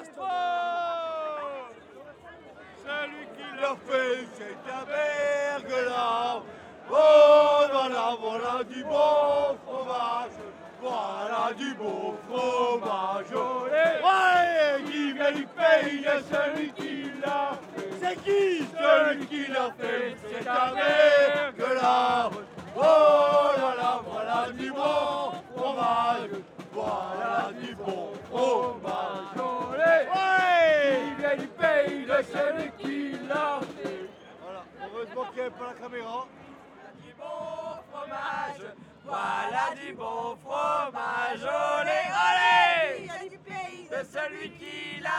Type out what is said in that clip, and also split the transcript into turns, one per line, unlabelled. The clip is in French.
Castro.
Celui qui l'a fait, c'est un verglas. Oh, voilà du bon fromage. Voilà du bon fromage. Olé. Ouais, qui vient du pays de celui qui l'a fait. C'est qui? Celui qui l'a fait, c'est un verglas. Oh voilà du bon fromage. Voilà du bon fromage. Olé. Ouais, qui vient du pays de celui qui l'a fait. Voilà, heureusement qu'il n'y avait pas la caméra.
Du bon fromage, voilà du bon fromage, olé, olé!
Il y a du pays
De celui qui l'a